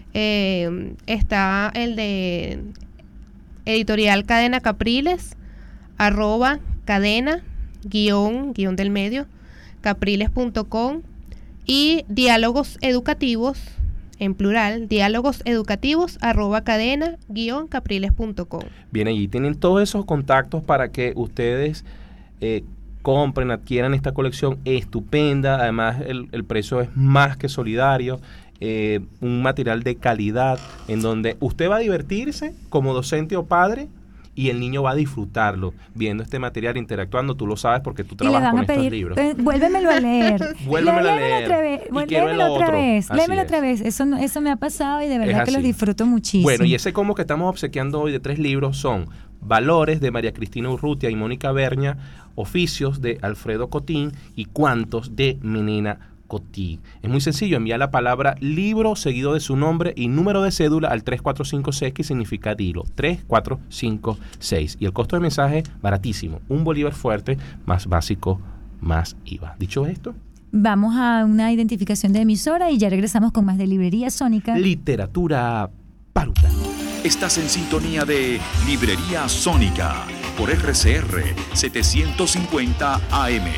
eh, está el de editorial Cadena Capriles, arroba cadena, guión, guión del medio, capriles punto com, y diálogos educativos, en plural, diálogos educativos, arroba cadena, guión, capriles punto com. Bien, allí tienen todos esos contactos para que ustedes eh, compren, adquieran esta colección estupenda. Además, el, el precio es más que solidario. Eh, un material de calidad en donde usted va a divertirse como docente o padre y el niño va a disfrutarlo viendo este material, interactuando. Tú lo sabes porque tú Y le trabajas van con a estos pedir, libros. eh, vuélvemelo a leer. Vuélvemelo a Léemelo leer. otra vez, Y vuel- quiero el léemelo otra otro. vez, Así léemelo es. otra vez. Eso, no- eso me ha pasado y de verdad que lo así. disfruto muchísimo. Bueno, y ese combo que estamos obsequiando hoy de tres libros son Valores de María Cristina Urrutia y Mónica Berña, Oficios de Alfredo Cotín y Cuantos de Menina Cotín. Es muy sencillo, enviar la palabra libro seguido de su nombre y número de cédula al tres cuatro cinco seis, que significa Dilo, tres cuatro cinco seis. Y el costo de mensaje, baratísimo, un bolívar fuerte, más básico, más I V A. Dicho esto, Vamos a una identificación de emisora y ya regresamos con más de Librería Sónica. literatura paruta. Estás en sintonía de Librería Sónica por R C R setecientos cincuenta A M.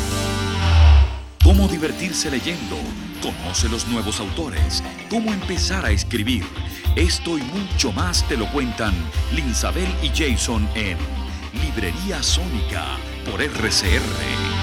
Cómo divertirse leyendo, conoce los nuevos autores, cómo empezar a escribir. Esto y mucho más te lo cuentan Linsabel y Jason en Librería Sónica por R C R.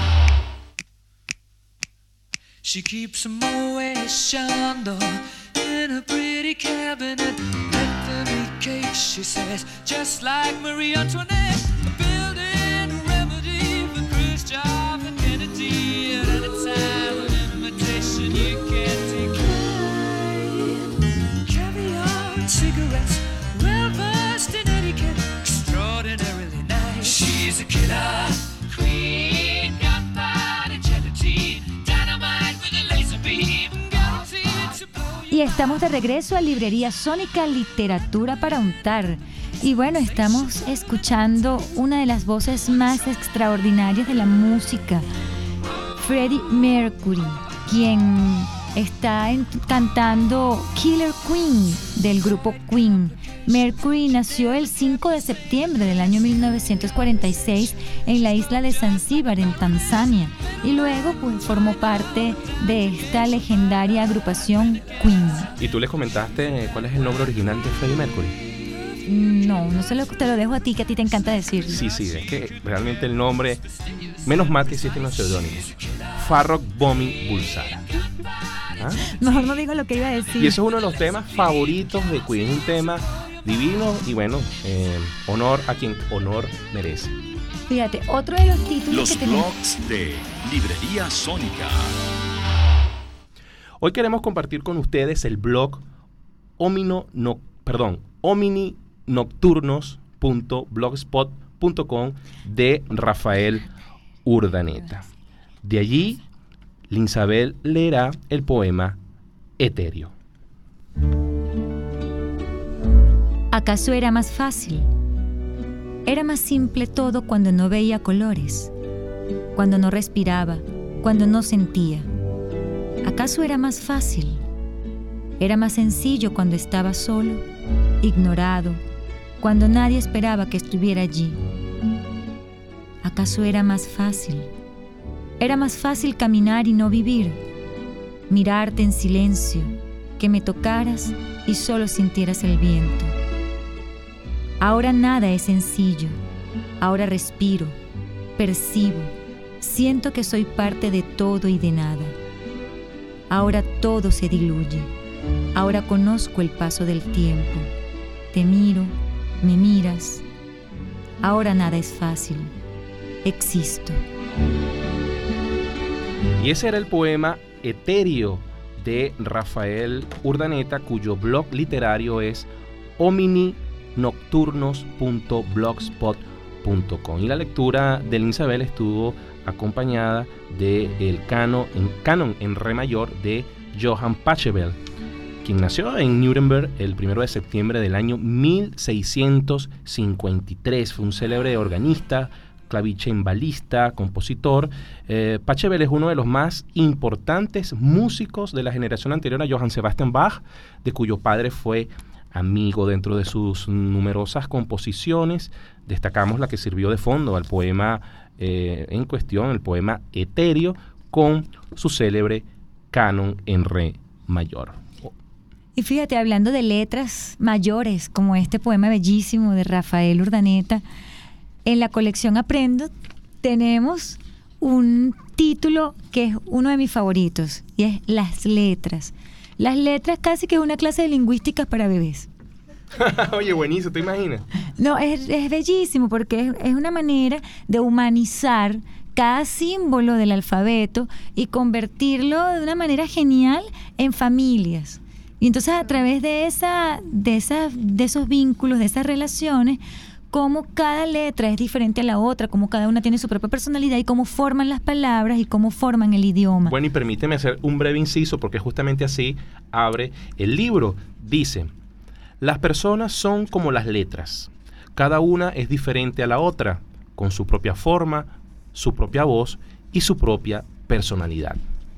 She keeps a Moet Chandon in a pretty cabinet. Anthony cake, she says, just like Marie Antoinette. A building remedy for Khrushchev and Kennedy. At any time, an invitation you can't decline. Caviar and cigarettes, well versed in etiquette, extraordinarily nice. She's a killer queen, gunpowder gelatine, dynamite with a laser beam, guaranteed to blow you. Y estamos de regreso a Librería Sónica, Literatura para Untar. Y bueno, estamos escuchando una de las voces más extraordinarias de la música, Freddie Mercury, quien está en- cantando Killer Queen del grupo Queen. Mercury nació el cinco de septiembre del año mil novecientos cuarenta y seis en la isla de Zanzíbar, en Tanzania, y luego pues, formó parte de esta legendaria agrupación Queen. ¿Y tú les comentaste eh, cuál es el nombre original de Freddie Mercury? No, no se lo, te lo dejo a ti, que a ti te encanta decirlo. Sí, sí, es que realmente el nombre, menos mal que existen los seudónimos. Farrokh Bomi Bulsara. ¿Ah? Mejor no digo lo que iba a decir. Y eso es uno de los temas favoritos de Queen, un tema divino y bueno, eh, honor a quien honor merece. Fíjate, otro de los títulos Los que tenemos. blogs de Librería Sónica. Hoy queremos compartir con ustedes el blog Omino, no, perdón, omininocturnos punto blogspot punto com de Rafael Urdaneta. De allí, Linsabel leerá el poema Etéreo. ¿Acaso era más fácil? Era más simple todo cuando no veía colores, cuando no respiraba, cuando no sentía. ¿Acaso era más fácil? Era más sencillo cuando estaba solo, ignorado, cuando nadie esperaba que estuviera allí. ¿Acaso era más fácil? Era más fácil caminar y no vivir, mirarte en silencio, que me tocaras y solo sintieras el viento. Ahora nada es sencillo, ahora respiro, percibo, siento que soy parte de todo y de nada. Ahora todo se diluye, ahora conozco el paso del tiempo, te miro, me miras, ahora nada es fácil, existo. Y ese era el poema Etéreo de Rafael Urdaneta, cuyo blog literario es homini nocturnos punto blogspot punto com. Y la lectura de Linsabel estuvo acompañada del canon en, canon en re mayor de Johann Pachelbel, quien nació en Nuremberg el primero de septiembre del año mil seiscientos cincuenta y tres. Fue un célebre organista, clavicembalista, compositor. Eh, Pachelbel es uno de los más importantes músicos de la generación anterior a Johann Sebastian Bach, de cuyo padre fue amigo. Dentro de sus numerosas composiciones destacamos la que sirvió de fondo al poema eh, en cuestión, el poema Etéreo, con su célebre canon en re mayor. Y fíjate, hablando de letras mayores, como este poema bellísimo de Rafael Urdaneta, en la colección Aprendo tenemos un título que es uno de mis favoritos, y es Las letras. Las letras casi que es una clase de lingüística para bebés. Oye, buenísimo, ¿te imaginas? No, es, es bellísimo porque es, es una manera de humanizar cada símbolo del alfabeto y convertirlo de una manera genial en familias. Y entonces a través de, esa, de, esa, de esos vínculos, de esas relaciones, cómo cada letra es diferente a la otra, cómo cada una tiene su propia personalidad y cómo forman las palabras y cómo forman el idioma. Bueno, y permíteme hacer un breve inciso porque justamente así abre el libro. Dice: las personas son como las letras, cada una es diferente a la otra, con su propia forma, su propia voz y su propia personalidad.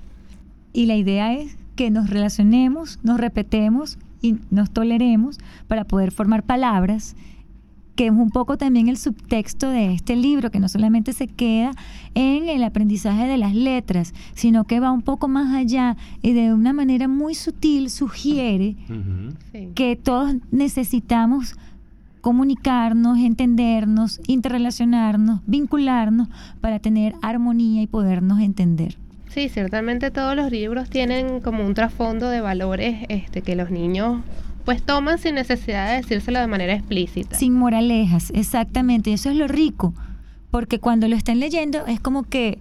Y la idea es que nos relacionemos, nos repetemos y nos toleremos para poder formar palabras, que es un poco también el subtexto de este libro, que no solamente se queda en el aprendizaje de las letras, sino que va un poco más allá y de una manera muy sutil sugiere uh-huh. sí. que todos necesitamos comunicarnos, entendernos, interrelacionarnos, vincularnos para tener armonía y podernos entender. Sí, ciertamente todos los libros tienen como un trasfondo de valores este, que los niños pues toman sin necesidad de decírselo de manera explícita. Sin moralejas, exactamente. Y eso es lo rico, porque cuando lo están leyendo es como que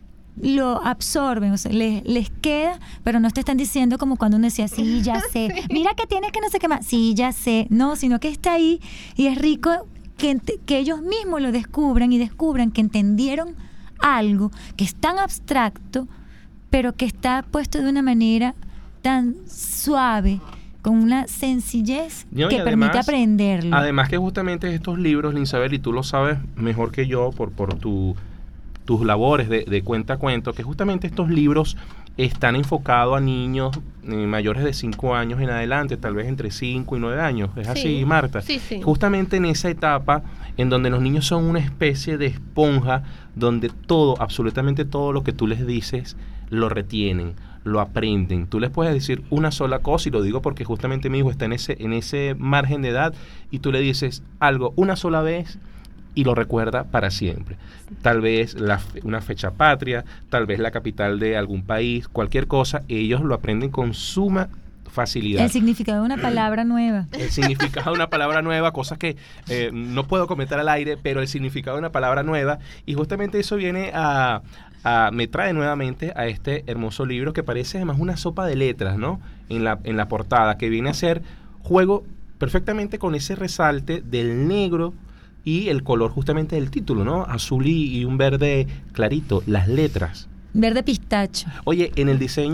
lo absorben, o sea, les, les queda, pero no te están diciendo como cuando uno decía, sí, ya sé, sí. mira que tienes que no sé qué más, sí, ya sé, no, sino que está ahí y es rico que, que ellos mismos lo descubran y descubran que entendieron algo que es tan abstracto, pero que está puesto de una manera tan suave, con una sencillez no, que además, permite aprenderlo. Además que justamente estos libros, Linsabel, y tú lo sabes mejor que yo por, por tu, tus labores de, de cuenta a cuento, que justamente estos libros están enfocados a niños eh, mayores de cinco años en adelante, tal vez entre cinco y nueve años. ¿Es sí, así, Marta? Sí, sí. Justamente en esa etapa en donde los niños son una especie de esponja, donde todo, absolutamente todo lo que tú les dices, lo retienen, lo aprenden. Tú les puedes decir una sola cosa, y lo digo porque justamente mi hijo está en ese, en ese margen de edad, y tú le dices algo una sola vez y lo recuerda para siempre. Tal vez la, una fecha patria, tal vez la capital de algún país, cualquier cosa, ellos lo aprenden con suma facilidad. El significado de una palabra nueva. El significado de una palabra nueva, cosas que eh, no puedo comentar al aire, pero el significado de una palabra nueva, y justamente eso viene a, a me trae nuevamente a este hermoso libro que parece además una sopa de letras, ¿no? En la, en la portada, que viene a ser juego perfectamente con ese resalte del negro y el color justamente del título, ¿no? Azul y, y un verde clarito, las letras. Verde pistacho. Oye, en el diseño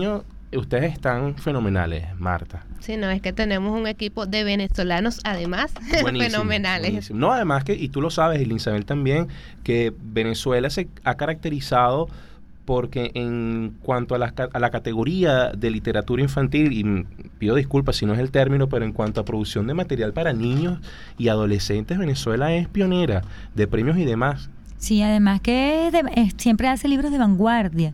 ustedes están fenomenales, Marta. Sí, no, es que tenemos un equipo de venezolanos, además, Buenísimo, fenomenales. Buenísimo. No, además que, y tú lo sabes, y Linsabel también, que Venezuela se ha caracterizado porque en cuanto a la, a la categoría de literatura infantil, y pido disculpas si no es el término, pero en cuanto a producción de material para niños y adolescentes, Venezuela es pionera de premios y demás. Sí, además que es de, es, siempre hace libros de vanguardia,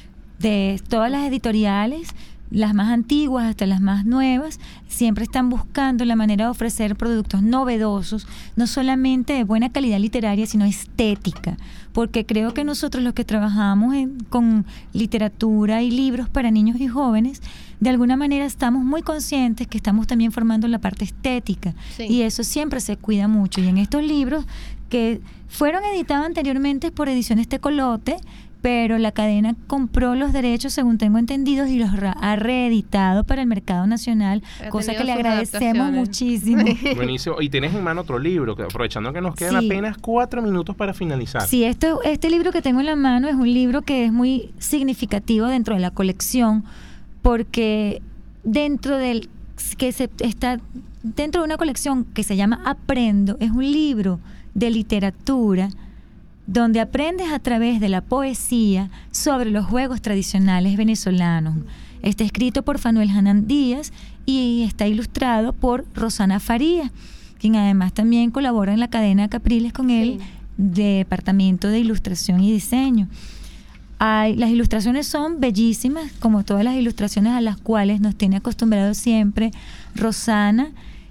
de todas las editoriales, las más antiguas hasta las más nuevas, siempre están buscando la manera de ofrecer productos novedosos, no solamente de buena calidad literaria, sino estética, porque creo que nosotros los que trabajamos en, con literatura y libros para niños y jóvenes, de alguna manera estamos muy conscientes que estamos también formando la parte estética, sí. Y eso siempre se cuida mucho, y en estos libros que fueron editados anteriormente por Ediciones Tecolote, pero la cadena compró los derechos, según tengo entendido, y los ha reeditado para el mercado nacional, ha cosa que le agradecemos muchísimo. Buenísimo. Y tienes en mano otro libro, que aprovechando que nos quedan sí. apenas cuatro minutos para finalizar. Sí, este, este libro que tengo en la mano es un libro que es muy significativo dentro de la colección, porque dentro del que se está dentro de una colección que se llama Aprendo, es un libro de literatura donde aprendes a través de la poesía sobre los juegos tradicionales venezolanos. Está escrito por Fanuel Hanan Díaz y está ilustrado por Rosana Faría, quien además también colabora en la cadena Capriles con el sí. Departamento de Ilustración y Diseño. Hay, las ilustraciones son bellísimas, como todas las ilustraciones a las cuales nos tiene acostumbrados siempre Rosana,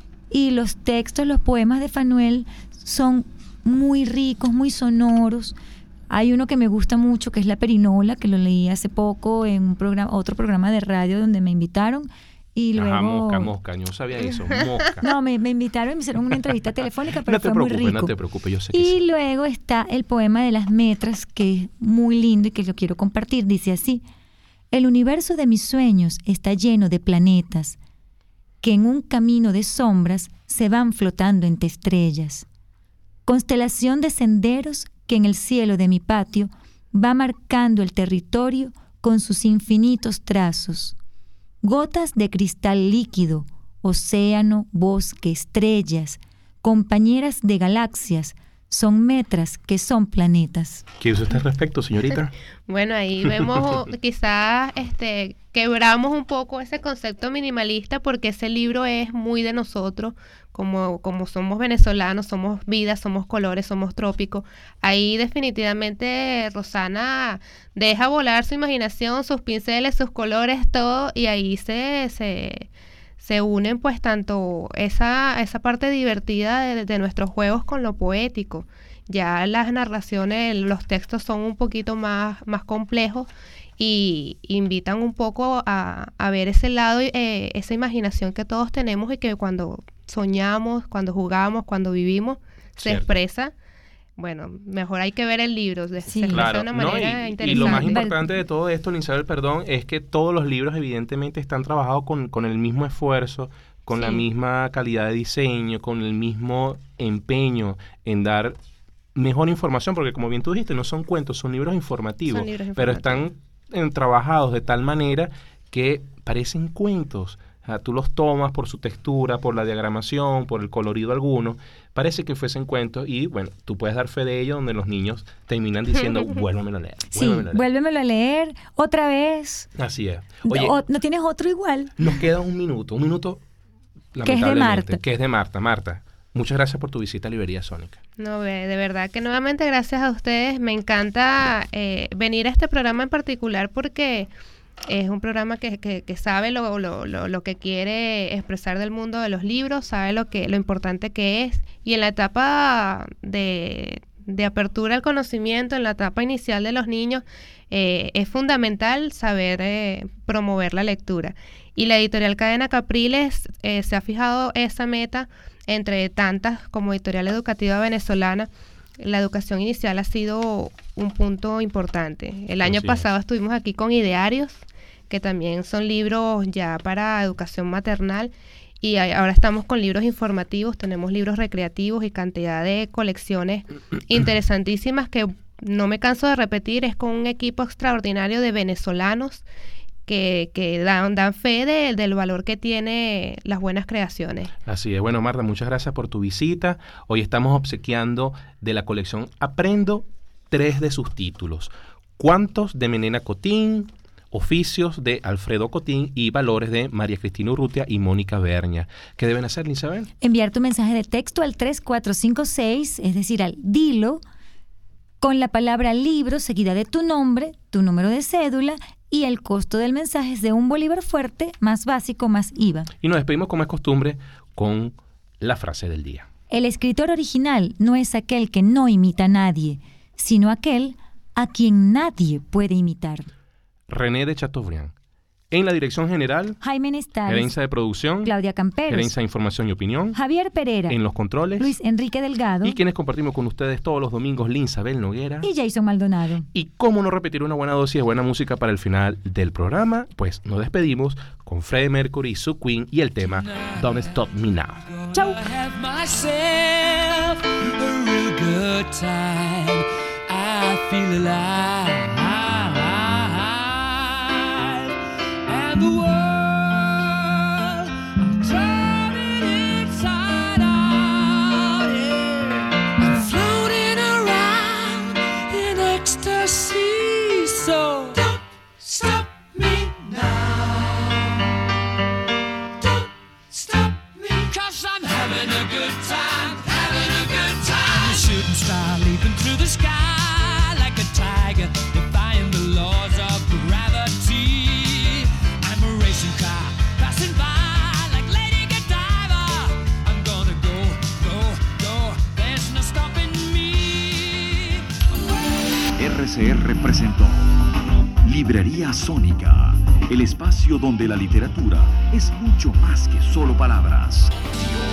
y los textos, los poemas de Fanuel son muy ricos, muy sonoros. Hay uno que me gusta mucho, que es La Perinola, que lo leí hace poco en un programa, otro programa de radio donde me invitaron. Y luego... Ajá, mosca, mosca, yo no sabía eso, mosca. No, me, me invitaron y me hicieron una entrevista telefónica, pero no te fue preocupes, muy rico. No te preocupes, yo sé que Y sí. luego está el poema de las metras, que es muy lindo y que yo quiero compartir. Dice así: el universo de mis sueños está lleno de planetas que en un camino de sombras se van flotando entre estrellas. Constelación de senderos que en el cielo de mi patio va marcando el territorio con sus infinitos trazos. Gotas de cristal líquido, océano, bosque, estrellas, compañeras de galaxias, son metras que son planetas. ¿Qué usa usted al respecto, señorita? Bueno, ahí vemos, quizás este, quebramos un poco ese concepto minimalista, porque ese libro es muy de nosotros, como, como somos venezolanos, somos vida, somos colores, somos trópicos. Ahí definitivamente Rosana deja volar su imaginación, sus pinceles, sus colores, todo, y ahí se... se se unen pues tanto esa, esa parte divertida de, de nuestros juegos con lo poético. Ya las narraciones, los textos son un poquito más, más complejos y invitan un poco a, a ver ese lado, eh, esa imaginación que todos tenemos y que cuando soñamos, cuando jugamos, cuando vivimos, se Cierto. expresa. Bueno, mejor hay que ver el libro, se Sí. expresa Claro, de una no, manera y, interesante. y lo más importante de todo esto, Linsabel, perdón, es que todos los libros evidentemente están trabajados con, con el mismo esfuerzo, con Sí. la misma calidad de diseño, con el mismo empeño en dar mejor información, porque como bien tú dijiste, no son cuentos, son libros informativos, Son libros pero informativos. están eh, trabajados de tal manera que parecen cuentos. O sea, tú los tomas por su textura, por la diagramación, por el colorido alguno, parece que fuesen cuentos y, bueno, tú puedes dar fe de ello donde los niños terminan diciendo, vuélvemelo a leer, Sí, vuélvemelo a leer. vuélvemelo a leer otra vez. Así es. Oye, O- ¿no tienes otro igual? nos queda un minuto, un minuto, Que es de lamentablemente, Marta. que es de Marta. Marta, muchas gracias por tu visita a Librería Sónica. No, de de verdad que nuevamente gracias a ustedes. Me encanta eh, venir a este programa en particular porque es un programa que, que, que sabe lo, lo, lo, lo que quiere expresar del mundo de los libros, sabe lo que lo importante que es. Y en la etapa de, de apertura al conocimiento, en la etapa inicial de los niños, eh, es fundamental saber eh, promover la lectura. Y la editorial Cadena Capriles eh, se ha fijado esa meta entre tantas como editorial educativa venezolana. La educación inicial ha sido un punto importante. El año Así pasado es. estuvimos aquí con Idearios, que también son libros ya para educación maternal, y a- ahora estamos con libros informativos, tenemos libros recreativos y cantidad de colecciones interesantísimas que no me canso de repetir, es con un equipo extraordinario de venezolanos que, que dan, dan fe de, del valor que tiene las buenas creaciones. Así es. Bueno, Marta, muchas gracias por tu visita. Hoy estamos obsequiando de la colección Aprendo tres de sus títulos. Cuentos de Menena Cotín, Oficios de Alfredo Cotín y Valores de María Cristina Urrutia y Mónica Berña. ¿Qué deben hacer, Isabel? Enviar tu mensaje de texto al tres cuatro cinco seis, es decir, al Dilo, con la palabra libro seguida de tu nombre, tu número de cédula y el costo del mensaje es de un bolívar fuerte, más básico, más I V A. Y nos despedimos como es costumbre con la frase del día. El escritor original no es aquel que no imita a nadie, sino aquel a quien nadie puede imitar. René de Chateaubriand. En la dirección general, Jaime Nestales, gerencia de producción, Claudia Camperos, gerencia de información y opinión, Javier Pereira, en los controles, Luis Enrique Delgado y quienes compartimos con ustedes todos los domingos, Linsabel Noguera y Jason Maldonado. Y cómo no repetir una buena dosis de buena música para el final del programa, pues nos despedimos con Freddie Mercury y su Queen y el tema Don't Stop Me Now. Chau. Have myself a real good time. I feel alive. And the world, I'm turning inside out, yeah. I'm floating around in ecstasy, so don't stop me now. Don't stop me, 'cause I'm having a good time, having a good time. A shooting star leaping through the sky like a tiger, defying the laws of gravity. Car passing by like Lady Godiva. I'm gonna go, go, go. There's no stopping me. R C R presentó Librería Sónica, el espacio donde la literatura es mucho más que solo palabras.